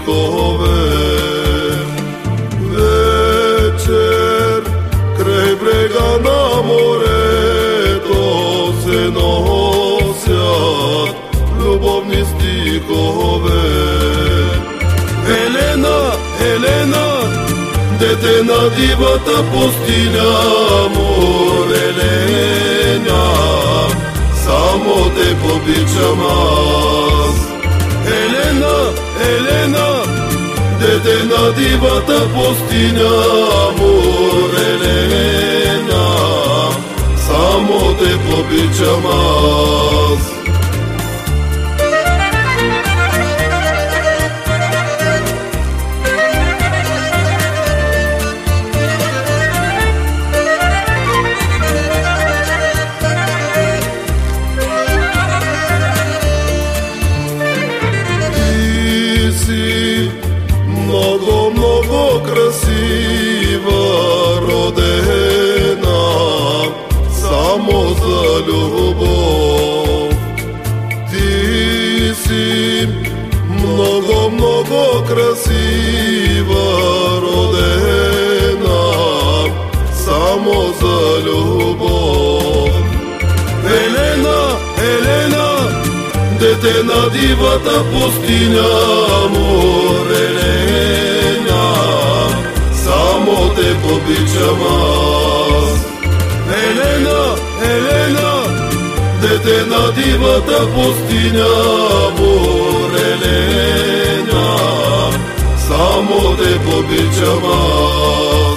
stihove. Večer kraj brega na more to se nosят ljubovni stihove. Елена, Елена, дете на дивата пустиня, море Елена, само те обичам аз. Елена, Елена, дете на дивата пустиня, море Елена, само те обичам аз. Много, много красива, родена само за любов. Ти си много, много красива, родена само за любов. Елена, Елена, дете на дивата пустиня, море Елена, само те обичам аз. Елена, Елена, дете на дивата пустиня, море Елена, само те обичам аз.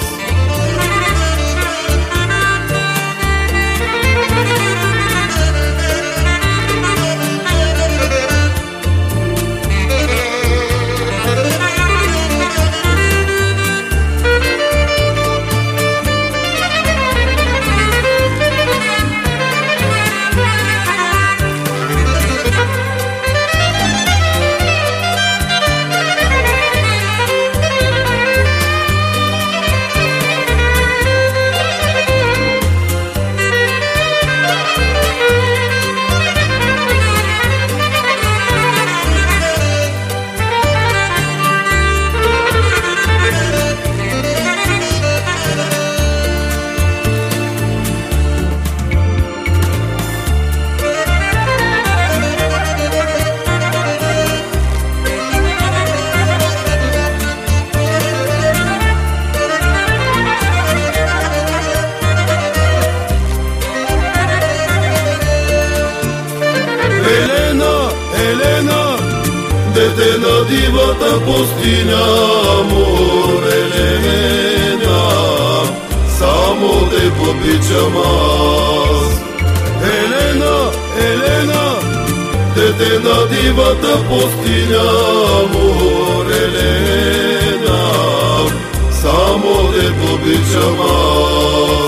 Дете на дивата пустиня, море Елена, само те обичам аз. Елена, Елена, дете на дивата пустиня, море Елена, само те обичам аз.